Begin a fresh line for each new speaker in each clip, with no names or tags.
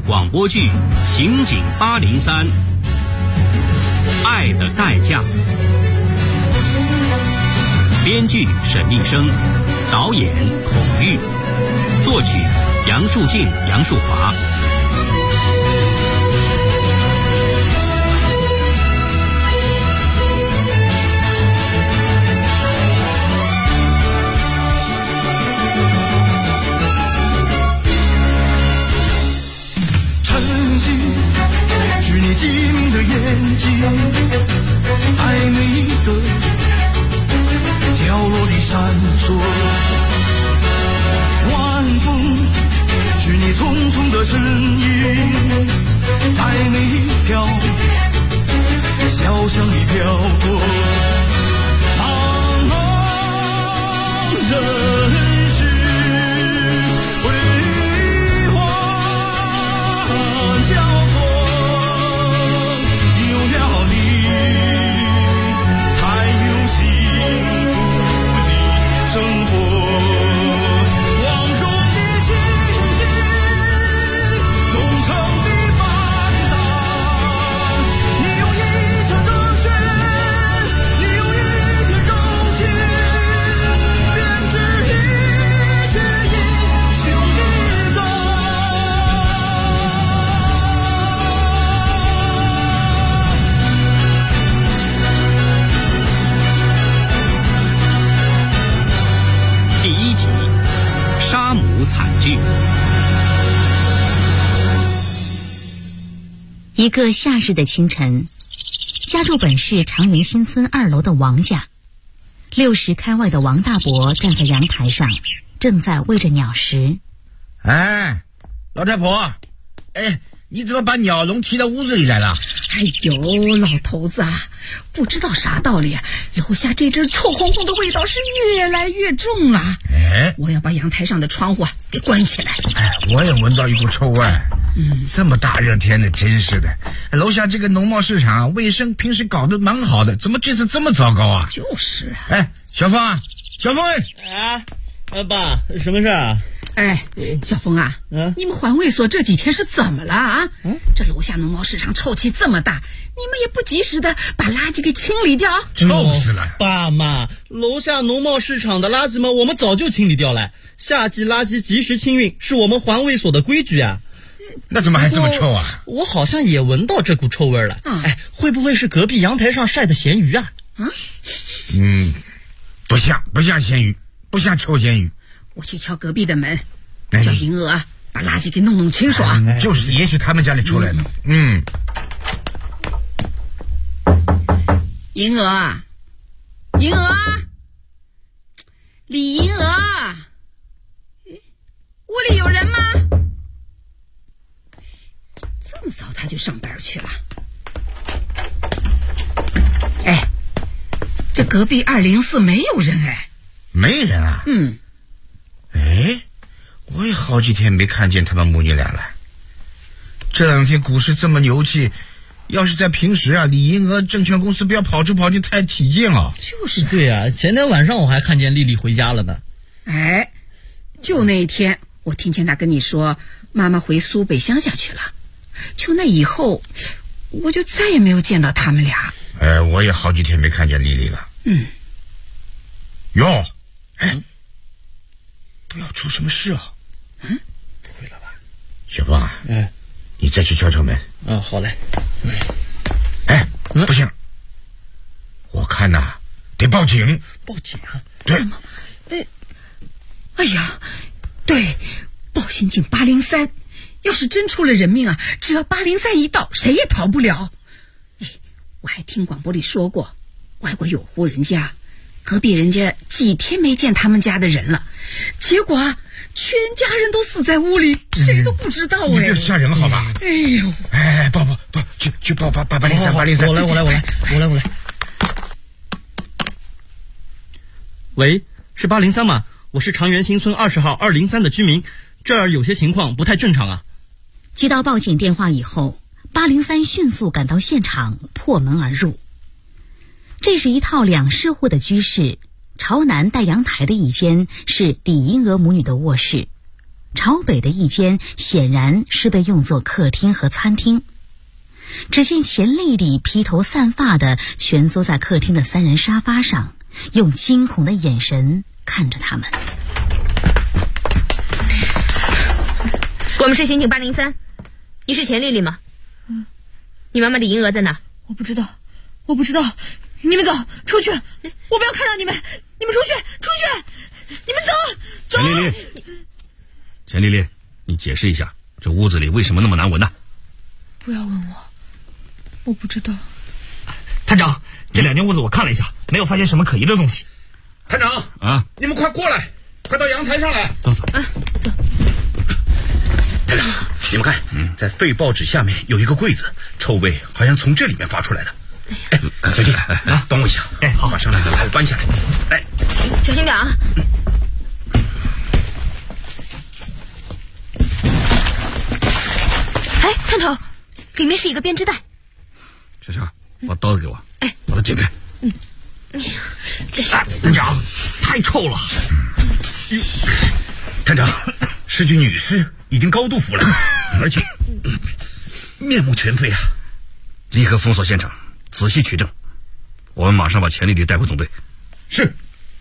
广播剧《刑警803》，爱的代价。编剧沈立生，导演孔玉，作曲杨树静、杨树华。
是你机敏的眼睛，在每一个角落里闪烁。晚风是你匆匆的身影，在每一条小巷里飘过。茫茫人世为我交错。
杀母惨剧。
一个夏日的清晨，家住本市长源新村2楼的王家，60开外的王大伯站在阳台上，正在喂着鸟食。
哎，老太婆，你怎么把鸟笼提到屋子里来了？
哎呦，老头子啊，不知道啥道理，楼下这阵臭烘烘的味道是越来越重了。我要把阳台上的窗户给关起来。
我也闻到一股臭味。这么大热天的，真是的。楼下这个农贸市场卫生平时搞得蛮好的，怎么这次这么糟糕啊？
就是啊。
小峰小峰。
爸，什么事啊？
小峰啊，你们环卫所这几天是怎么了啊？这楼下农贸市场臭气这么大，你们也不及时的把垃圾给清理掉？
臭死了！
爸妈，楼下农贸市场的垃圾嘛，我们早就清理掉了。夏季垃圾及时清运是我们环卫所的规矩啊。
那怎么还这么臭啊？
我好像也闻到这股臭味了。会不会是隔壁阳台上晒的咸鱼啊？
不像咸鱼，不像臭咸鱼。
我去敲隔壁的门，叫银娥把垃圾给弄清爽。
就是也许他们家里出来的。
银娥，李银娥，屋里有人吗？这么早他就上班去了。这隔壁204没有人。
没人啊？我也好几天没看见他们母女俩了。这2天股市这么牛气，要是在平时啊，李银娥证券公司不要跑出跑进太起劲了。
就是。
对啊，前天晚上我还看见丽丽回家了呢。
就那一天我听见她跟你说妈妈回苏北乡下去了，就那以后我就再也没有见到他们俩。
我也好几天没看见丽丽了。不要出什么事啊。
不会了吧？
小峰啊，你再去敲敲门。
好嘞。
不行，我看呐，得报警。
报警啊？
对。
哎呀，对，报刑警803，要是真出了人命啊，只要803一到，谁也逃不了。我还听广播里说过，外国有户人家，隔壁人家几天没见他们家的人了，结果啊，全家人都死在屋里，谁都不知道。
你别吓人好吧？
哎呦，
报，去报803。
我来。喂，是803吗？我是长源新村20号203的居民，这儿有些情况不太正常啊。
接到报警电话以后，803迅速赶到现场，破门而入。这是一套2室户的居室，朝南带阳台的一间是李银娥母女的卧室， 朝北的一间显然是被用作客厅和餐厅。只见钱丽丽披头散发地蜷缩在客厅的3人沙发上，用惊恐的眼神看着他们。
我们是刑警803，你是钱丽丽吗？你妈妈李银娥在哪？
我不知道，你们走，出去！我不要看到你们，你们出去！你们走！
钱丽丽，你解释一下，这屋子里为什么那么难闻呢？
不要问我，我不知道。
探长，这2间屋子我看了一下，没有发现什么可疑的东西。
探长
啊，
你们快过来，快到阳台上来。
走。
走。
探长，你们看，在废报纸下面有一个柜子，臭味好像从这里面发出来的。小弟，帮我一下。好，马上把它搬下来。来，
小心点啊！哎，探头，里面是一个编织袋。
小乔，把刀子给我，把它剪开。
探长，太臭了。
探长，是具女尸，已经高度腐烂，而且面目全非啊！
立刻封锁现场，仔细取证。我们马上把钱丽丽带回总队。
是。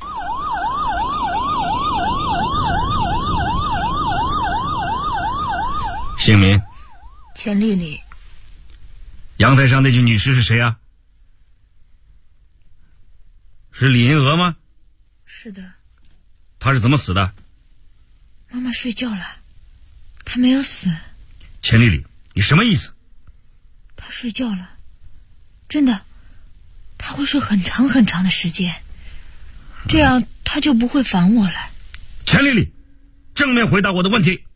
姓名？
钱丽丽。
阳台上那具女尸是谁啊？是李银娥吗？
是的。
她是怎么死的？
妈妈睡觉了，她没有死。
钱丽丽，你什么意思？
她睡觉了，真的，她会睡很长很长的时间，这样她就不会烦我了。
钱丽丽，正面回答我的问题。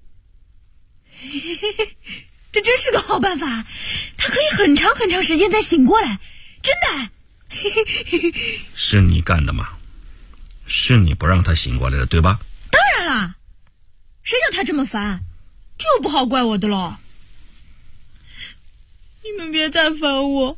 这真是个好办法，她可以很长很长时间再醒过来，真的。
是你干的吗？是你不让她醒过来的，对吧？
当然啦，谁叫她这么烦，这又不好怪我的喽。你们别再烦我，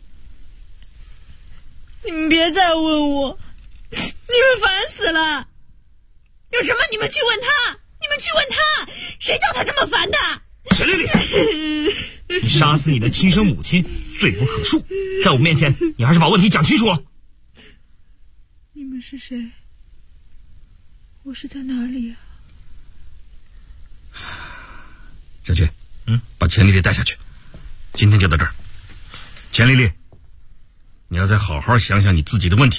你们别再问我，你们烦死了。有什么你们去问他，谁叫他这么烦的？
钱丽丽，你杀死你的亲生母亲，罪不可恕，在我面前你还是把问题讲清楚了。
你们是谁？我是在哪里啊？
小军，把钱丽丽带下去，今天就到这儿。钱丽丽，你要再好好想想你自己的问题。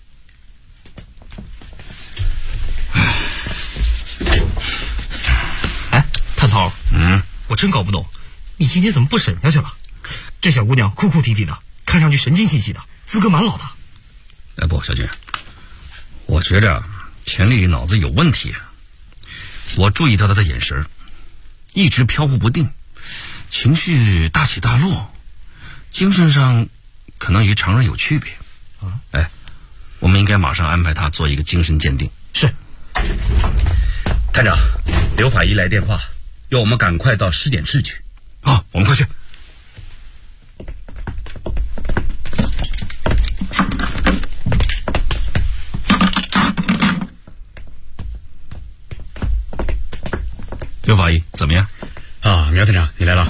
哎，探头，我真搞不懂，你今天怎么不审下去了？这小姑娘哭哭啼啼的，看上去神经兮兮的，资格蛮老的。
哎，不，小军，我觉着钱丽丽脑子有问题啊。我注意到她的眼神一直飘忽不定，情绪大起大落，精神上可能与常人有区别。我们应该马上安排她做一个精神鉴定。
是。
探长，刘法医来电话，要我们赶快到尸检室去。
好，我们快去。刘法医，怎么样？
苗探长，你来了。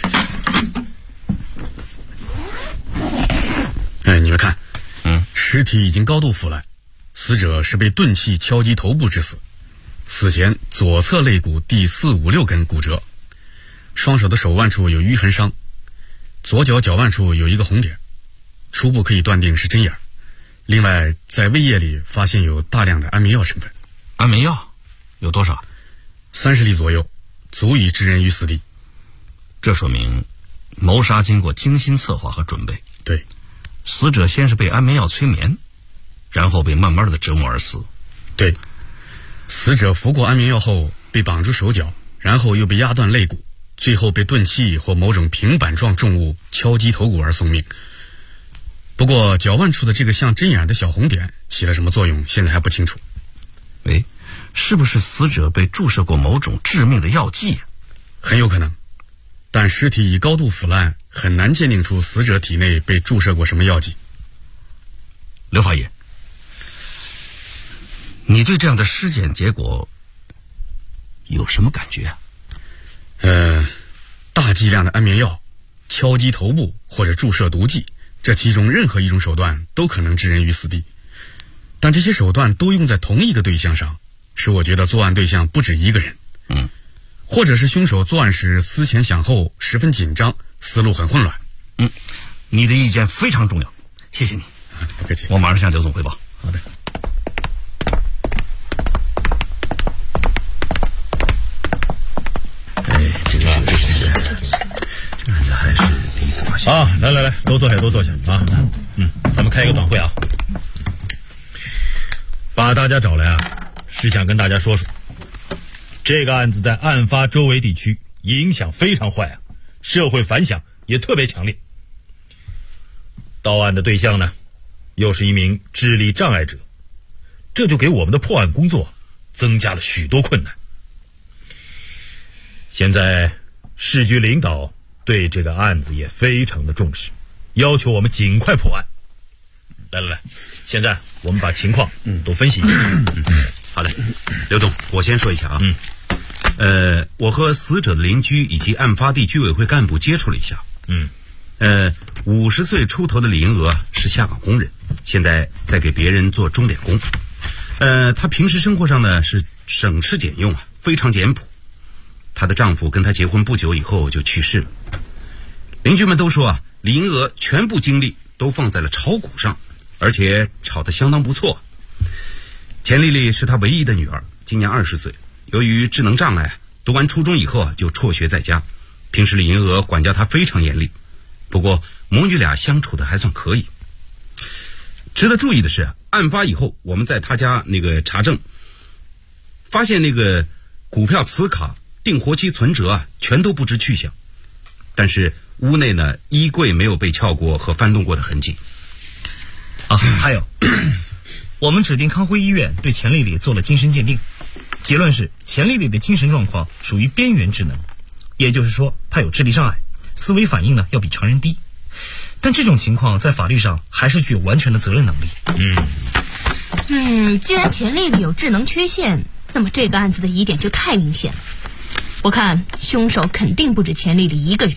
你们看，尸体已经高度腐烂，死者是被钝器敲击头部致死，死前左侧肋骨第4、5、6根骨折，双手的手腕处有淤痕伤，左脚脚腕处有一个红点，初步可以断定是针眼。另外，在胃液里发现有大量的安眠药成分。
安眠药有多少
？30粒左右，足以致人于死地。
这说明谋杀经过精心策划和准备。
对，
死者先是被安眠药催眠，然后被慢慢的折磨而死。
对，死者服过安眠药后被绑住手脚，然后又被压断肋骨，最后被钝器或某种平板状重物敲击头骨而送命。不过脚腕处的这个像针眼的小红点起了什么作用，现在还不清楚。
是不是死者被注射过某种致命的药剂？
很有可能，但尸体已高度腐烂，很难鉴定出死者体内被注射过什么药剂。
刘法医，你对这样的尸检结果有什么感觉啊？
大剂量的安眠药、敲击头部或者注射毒剂，这其中任何一种手段都可能置人于死地。但这些手段都用在同一个对象上，使我觉得作案对象不止一个人。或者是凶手作案时思前想后，十分紧张，思路很混乱。
你的意见非常重要，谢谢你。
不客气，
我马上向刘总汇报。
好的。
这案子还是第一次发现
啊！来，都坐下啊！咱们开一个短会啊。把大家找来啊，是想跟大家说说，这个案子在案发周围地区影响非常坏啊，社会反响也特别强烈。到案的对象呢，又是一名智力障碍者，这就给我们的破案工作增加了许多困难。现在市局领导对这个案子也非常的重视，要求我们尽快破案。来，现在我们把情况都分析一下。
好的，刘总，我先说一下啊。我和死者的邻居以及案发地居委会干部接触了一下。50岁出头的李银娥是下岗工人，现在在给别人做钟点工。她平时生活上呢是省吃俭用啊，非常简朴。她的丈夫跟她结婚不久以后就去世了。邻居们都说啊，李银娥全部精力都放在了炒股上，而且炒得相当不错。钱丽丽是她唯一的女儿，今年20岁，由于智能障碍，读完初中以后就辍学在家。平时李银娥管教她非常严厉，不过母女俩相处的还算可以。值得注意的是，案发以后我们在她家那个查证，发现那个股票磁卡、定活期存折啊，全都不知去向。但是屋内呢，衣柜没有被撬过和翻动过的痕迹。
还有，我们指定康辉医院对钱丽丽做了精神鉴定，结论是钱丽丽的精神状况属于边缘智能，也就是说她有智力障碍，思维反应呢要比常人低。但这种情况在法律上还是具有完全的责任能力。
既然钱丽丽有智能缺陷，那么这个案子的疑点就太明显了。我看凶手肯定不止钱丽丽一个人。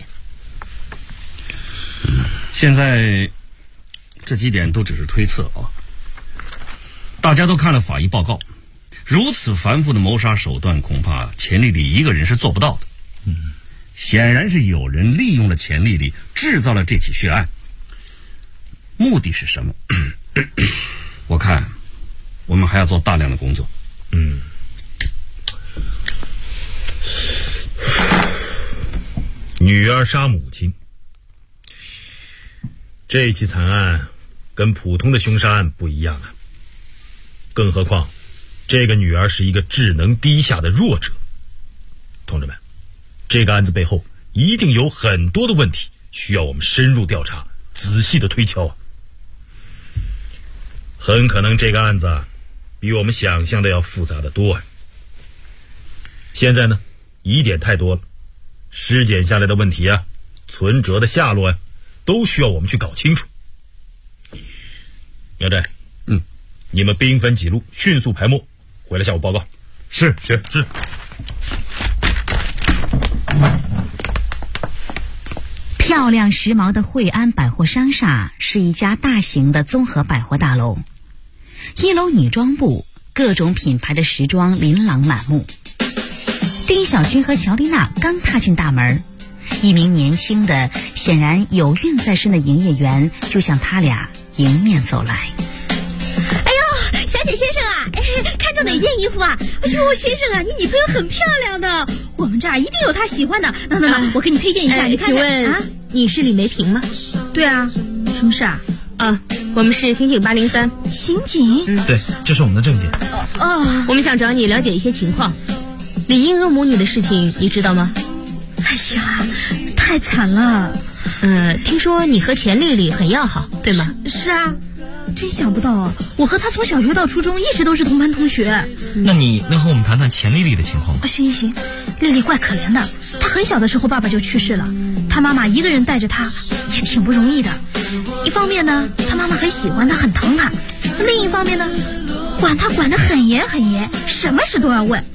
现在这几点都只是推测啊。大家都看了法医报告，如此繁复的谋杀手段，恐怕钱丽丽一个人是做不到的。显然是有人利用了钱丽丽，制造了这起血案。目的是什么？我看我们还要做大量的工作。
女儿杀母亲，这起惨案跟普通的凶杀案不一样啊。更何况这个女儿是一个智能低下的弱者。同志们，这个案子背后一定有很多的问题需要我们深入调查，仔细的推敲啊。很可能这个案子比我们想象的要复杂的多。现在呢，疑点太多了，尸检下来的问题啊，存折的下落都需要我们去搞清楚。苗寨，你们兵分几路，迅速排末，回来向我报告。是。
漂亮时髦的惠安百货商厦是一家大型的综合百货大楼，一楼女装部，各种品牌的时装琳琅满目。丁小军和乔丽娜刚踏进大门，一名年轻的显然有孕在身的营业员就向他俩迎面走来。
小姐先生啊，看中哪件衣服啊？哎呦，先生啊，你女朋友很漂亮的，我们这儿一定有她喜欢的。那我给你推荐一下，你看看。请问
你是李梅萍吗？
对啊，什么事啊？
我们是刑警803。
刑警？
对，这是我们的证件。
我们想找你了解一些情况。李银娥母女的事情你知道吗？
哎呀，太惨了。
听说你和钱丽丽很要好，对吗？
是啊。真想不到啊！我和她从小学到初中一直都是同班同学。
那你能和我们谈谈钱丽丽的情况吗？
行，丽丽怪可怜的，她很小的时候爸爸就去世了，她妈妈一个人带着她也挺不容易的。一方面呢，她妈妈很喜欢她，很疼她；另一方面呢，管她管得很严，什么事都要问。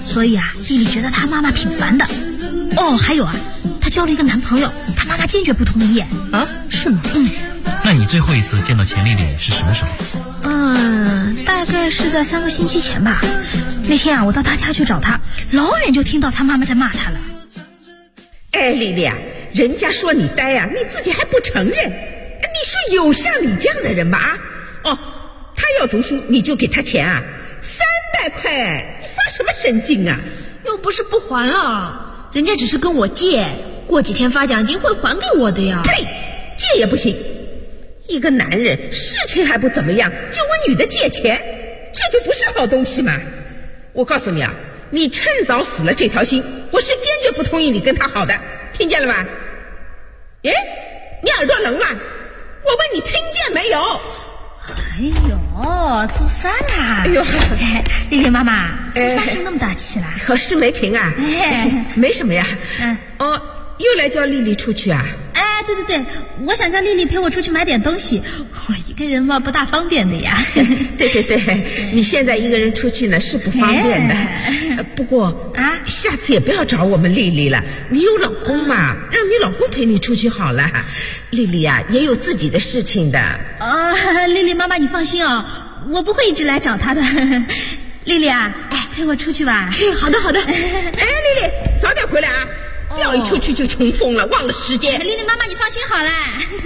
所以啊，丽丽觉得她妈妈挺烦的。哦，还有啊，她交了一个男朋友，她妈妈坚决不同意。
啊，是吗？
那你最后一次见到钱丽丽是什么时候？
大概是在3个星期前吧。那天啊，我到她家去找她，老远就听到她妈妈在骂她了。
哎，丽丽啊，人家说你呆啊，你自己还不承认。你说有像你这样的人吗？他要读书你就给他钱啊，300块，你发什么神经啊？
又不是不还了，人家只是跟我借，过几天发奖金会还给我的呀。
呸，借也不行。一个男人事情还不怎么样就问女的借钱，这就不是好东西嘛。我告诉你啊，你趁早死了这条心，我是坚决不同意你跟他好的，听见了吧？哎，你耳朵聋了？我问你听见没有？
哎呦，做啥啦？
哎呦，
丽丽妈妈，做啥生那么大气啦？
是梅萍啊？没什么呀。又来叫丽丽出去啊？
对，我想叫丽丽陪我出去买点东西，我一个人嘛不大方便的呀。
对，你现在一个人出去呢是不方便的。不过下次也不要找我们丽丽了，你有老公嘛，让你老公陪你出去好了。丽丽呀，也有自己的事情的。
丽丽妈妈你放心哦，我不会一直来找她的。丽丽啊，陪我出去吧。
好的。丽丽早点回来啊，不要一出去就穷疯了，忘了时间。
丽丽妈妈你放心好了。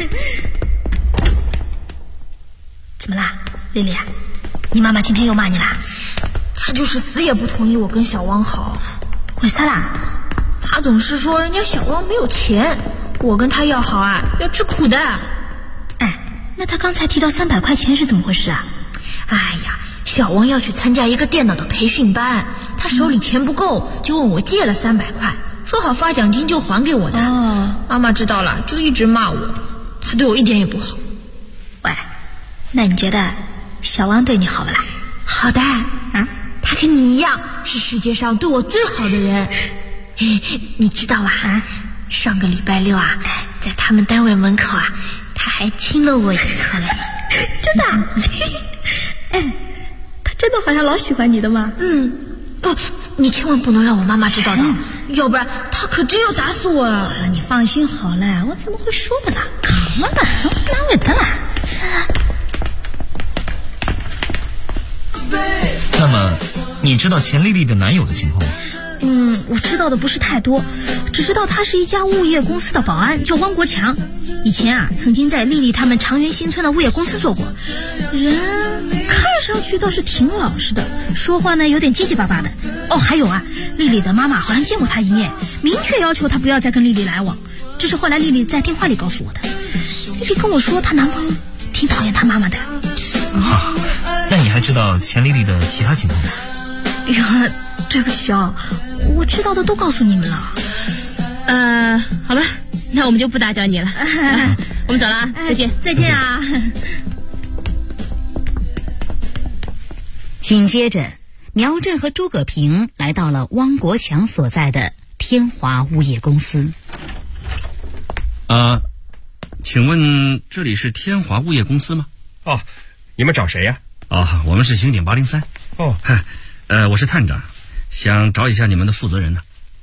怎么啦，丽丽？你妈妈今天又骂你啦？
她就是死也不同意我跟小王好。
为啥啦？
她总是说人家小王没有钱，我跟他要好啊，要吃苦的。
那他刚才提到300块钱是怎么回事啊？
哎呀，小王要去参加一个电脑的培训班，他手里钱不够，就问我借了300块，说好发奖金就还给我的。妈妈知道了就一直骂我，他对我一点也不好。
喂，那你觉得小王对你好不啦？
好的他跟你一样是世界上对我最好的人。你知道吧？上个礼拜6啊，在他们单位门口啊，他还亲了我一口嘞。
真的他真的好像老喜欢你的嘛。
你千万不能让我妈妈知道的，要不然他可真要打死我了。
你放心好了，我怎么会说的啦？干嘛呢？哪位的啦？
那么你知道钱丽丽的男友的情况吗？
我知道的不是太多，只知道他是一家物业公司的保安，叫汪国强。以前啊，曾经在丽丽他们长源新村的物业公司做过，人看上去倒是挺老实的，说话呢有点结结巴巴的。还有啊，丽丽的妈妈好像见过他一面，明确要求他不要再跟丽丽来往。这是后来丽丽在电话里告诉我的。丽丽跟我说，她男朋友挺讨厌她妈妈的。
那你还知道钱丽丽的其他情况吗？
对不起啊，我知道的都告诉你们了。
好吧，那我们就不打搅你了。我们走了啊，
再见啊。
紧接着，苗振和诸葛平来到了汪国强所在的天华物业公司。
请问这里是天华物业公司吗？
你们找谁呀？
我们是刑警803。我是探长，想找一下你们的负责人呢。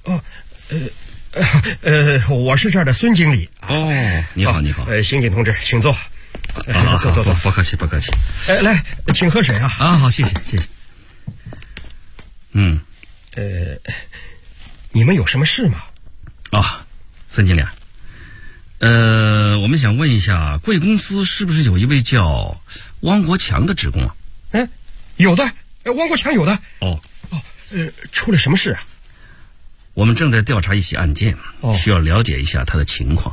我是这儿的孙经理。
你好。
刑警同志，请坐。坐。
不客气。
来，请喝水啊。
好，谢谢。
你们有什么事吗？
孙经理，我们想问一下，贵公司是不是有一位叫汪国强的职工啊？
有的，汪国强有的。出了什么事啊？
我们正在调查一起案件，需要了解一下他的情况。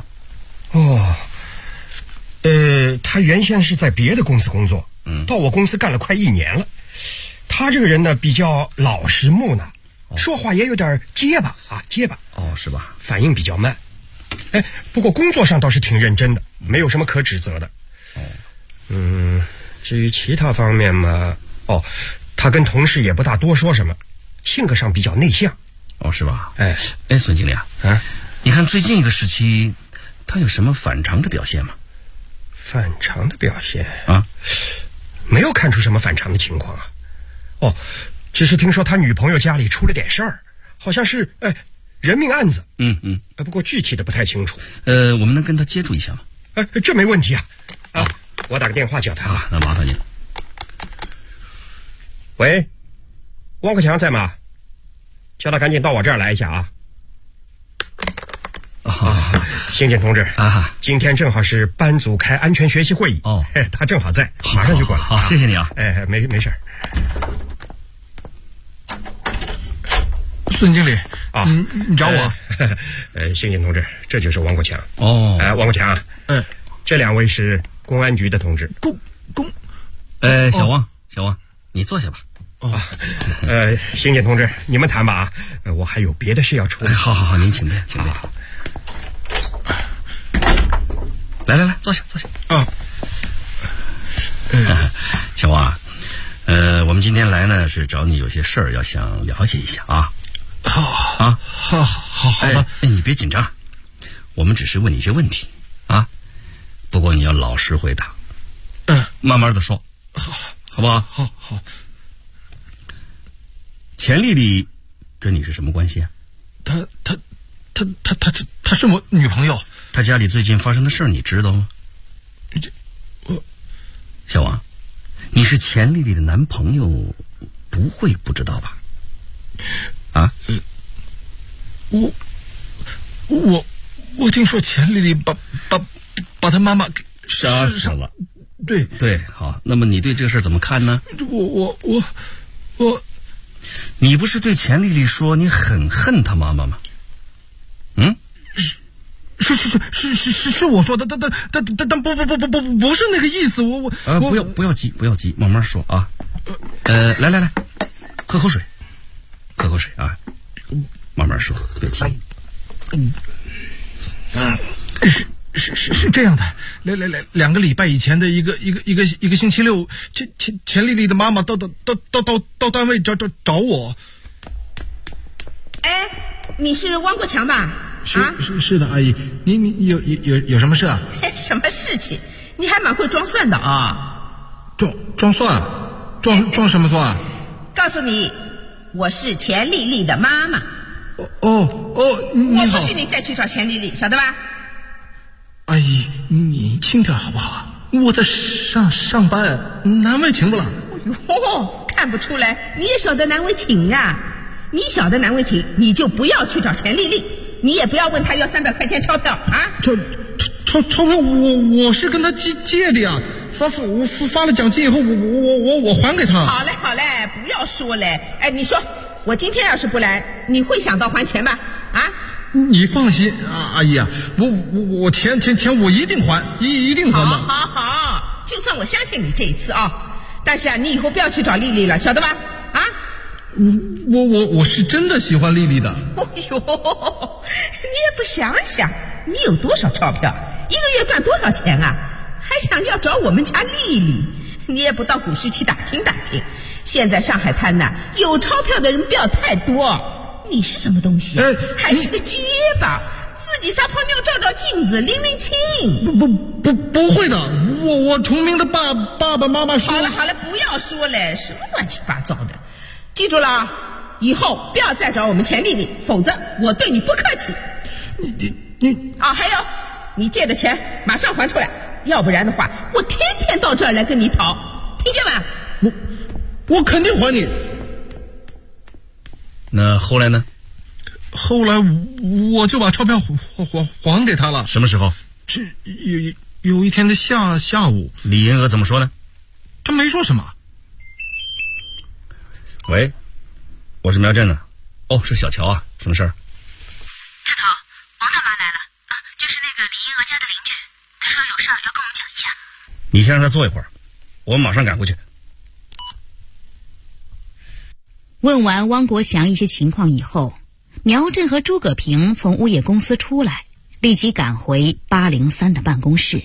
他原先是在别的公司工作，到我公司干了快1年了。他这个人呢，比较老实木讷，说话也有点结巴。
是吧？
反应比较慢。不过工作上倒是挺认真的，没有什么可指责的。至于其他方面嘛，他跟同事也不大多说什么，性格上比较内向。
是吧？孙经理你看最近一个时期，他有什么反常的表现吗？
反常的表现没有看出什么反常的情况啊。 只是听说他女朋友家里出了点事儿，好像是人命案子。不过具体的不太清楚。
我们能跟他接触一下吗？
这没问题啊。我打个电话叫他。
那麻烦你了。
喂，汪克强在吗？叫他赶紧到我这儿来一下啊。刑警同志今天正好是班组开安全学习会议他正好在，马上就过来。
好，谢谢你啊。
没事。
孙经理你找我？
刑警同志，这就是王国强。王国强，这两位是公安局的同志。
小王，你坐下吧。
刑警同志，你们谈吧啊，我还有别的事要处理。
好，您请便。来，坐下。小王啊，我们今天来呢是找你有些事儿要想了解一下啊。好的。你别紧张，我们只是问你一些问题啊，不过你要老实回答。慢慢的说，好不好？
好。
钱丽丽跟你是什么关系啊？
她是我女朋友。
她家里最近发生的事儿你知道吗？小王，你是钱丽丽的男朋友，不会不知道吧？
我听说钱丽丽把她妈妈给
杀死了。
对，
好，那么你对这个事怎么看呢？
我
你不是对钱丽丽说你很恨她妈妈吗？
是我说的，但不是那个意思。
不要急，慢慢说啊。来，喝口水啊，慢慢说，别急。
是这样的，2个礼拜以前的一个星期六，钱丽丽的妈妈到单位找我。
你是汪国强吧？
是的，阿姨，你有什么事啊？
什么事情？你还蛮会装蒜的啊！
装蒜？装什么蒜？
告诉你，我是钱丽丽的妈妈。
你好。
我不许你再去找钱丽丽，晓得吧？
阿姨，你轻点好不好？我在上班，难为情不了。
看不出来，你也晓得难为情呀。你晓得难为情，你就不要去找钱丽丽，你也不要问她要300块钱钞票啊！
钞票我是跟她借的呀，我发了奖金以后，我还给她。
好嘞，不要说嘞。你说我今天要是不来，你会想到还钱吧？
你放心啊，阿姨啊，我钱我一定还，一定还的。
好，就算我相信你这一次啊，但是你以后不要去找丽丽了，晓得吧？
我是真的喜欢丽丽的。
你也不想想，你有多少钞票，一个月赚多少钱啊？还想要找我们家丽丽？你也不到股市去打听打听。现在上海滩呐，有钞票的人不要太多。你是什么东西？还是个结巴，自己撒泡尿照照镜子，拎拎清。
不会的，我崇明的爸爸妈妈说。
好了，不要说了，什么乱七八糟的。记住了，以后不要再找我们钱丽丽，否则我对你不客气。你还有你借的钱马上还出来，要不然的话我天天到这儿来跟你讨，听见吗？
我肯定还你。
那后来呢？
后来我就把钞票还给他了。
什么时候？
这有一天的下午。
李银娥怎么说呢？
他没说什么。
喂，我是苗震的。是小乔啊，什么事儿？
探头，王大妈来了就是那个李银娥家的邻居，她说有事儿要跟我们讲一下。
你先让她坐一会儿，我们马上赶过去。
问完汪国强一些情况以后，苗震和诸葛平从物业公司出来，立即赶回803的办公室。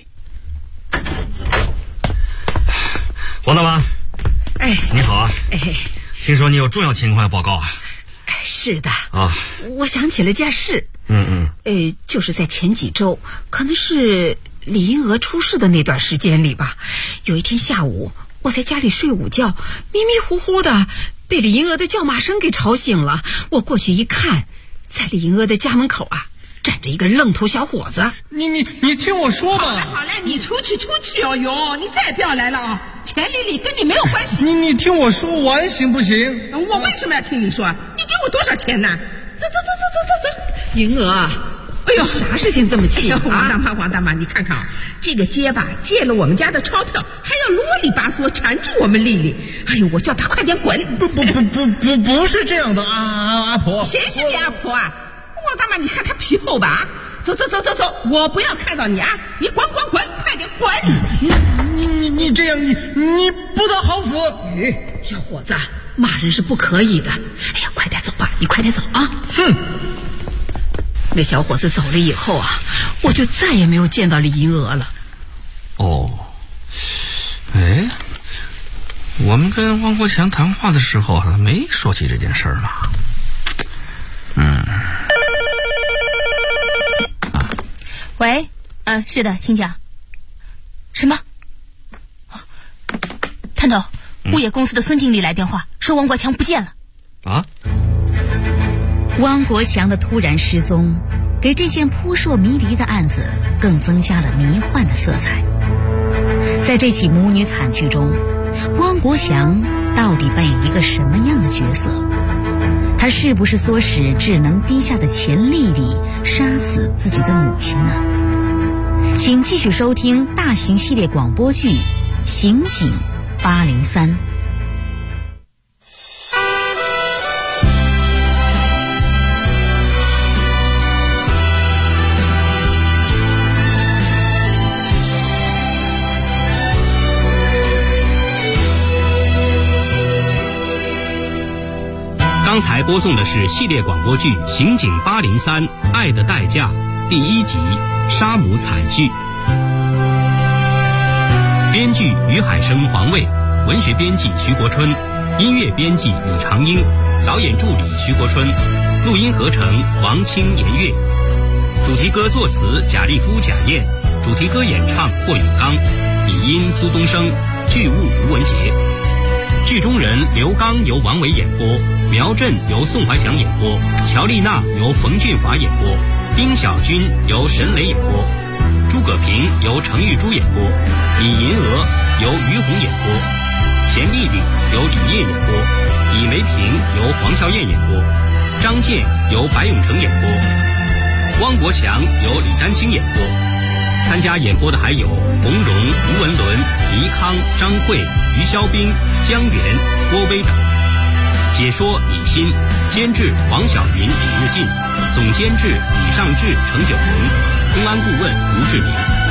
王大妈，你好啊。听说你有重要情况要报告啊？
是的我想起了件事。就是在前几周，可能是李银娥出事的那段时间里吧。有一天下午， 我在家里睡午觉，迷迷糊糊的被李银娥的叫骂声给吵醒了。我过去一看，在李银娥的家门口啊，站着一个愣头小伙子。
你听我说吧。
好了，你出去哦哟，你再也不要来了啊！钱丽丽跟你没有关系。
你听我说完行不行？
我为什么要听你说？你给我多少钱呢？走。
银娥，哎呦，啥事情这么气啊？
王大妈，你看看啊，这个结巴借了我们家的钞票，还要啰里吧嗦缠住我们丽丽。哎呦，我叫她快点滚！
不是这样的啊，阿婆。
谁是你阿婆啊？王大妈，你看她皮厚吧？走，我不要看到你啊！你滚，快点滚！
你这样，你不得好死！
小伙子，骂人是不可以的。哎呀，快点走吧，你快点走啊！
哼。
那小伙子走了以后啊，我就再也没有见到李银娥了。
哦，哎，我们跟汪国强谈话的时候没说起这件事儿呢。
喂，是的，请讲。什么？探头，物业公司的孙经理来电话，说汪国强不见了。
啊？
汪国强的突然失踪，给这件扑朔迷离的案子更增加了迷幻的色彩。在这起母女惨剧中，汪国强到底扮演一个什么样的角色？他是不是唆使智能低下的钱丽丽杀死自己的母亲呢？请继续收听大型系列广播剧《刑警803》。
刚才播送的是系列广播剧《刑警803爱的代价》第1集杀母惨剧。编剧于海生、黄卫，文学编辑徐国春，音乐编辑李长英，导演助理徐国春，录音合成王清、严月。主题歌作词贾立夫、贾燕，主题歌演唱霍永刚，拟音苏东升，剧务吴文杰。剧中人刘刚由王伟演播，苗振由宋怀强演播，乔丽娜由冯俊华演播，丁小军由沈磊演播，诸葛平由程玉珠演播，李银娥由于红演播，钱丽丽由李烨演播，李梅平由黄笑燕演播，张健由白永成演播，汪国强由李丹青演播。参加演播的还有洪荣、吴文伦、倪康、张慧、于肖兵、江源、郭威等。解说李欣，监制王晓云、李日进，总监制李尚志、程九红，公安顾问吴志明。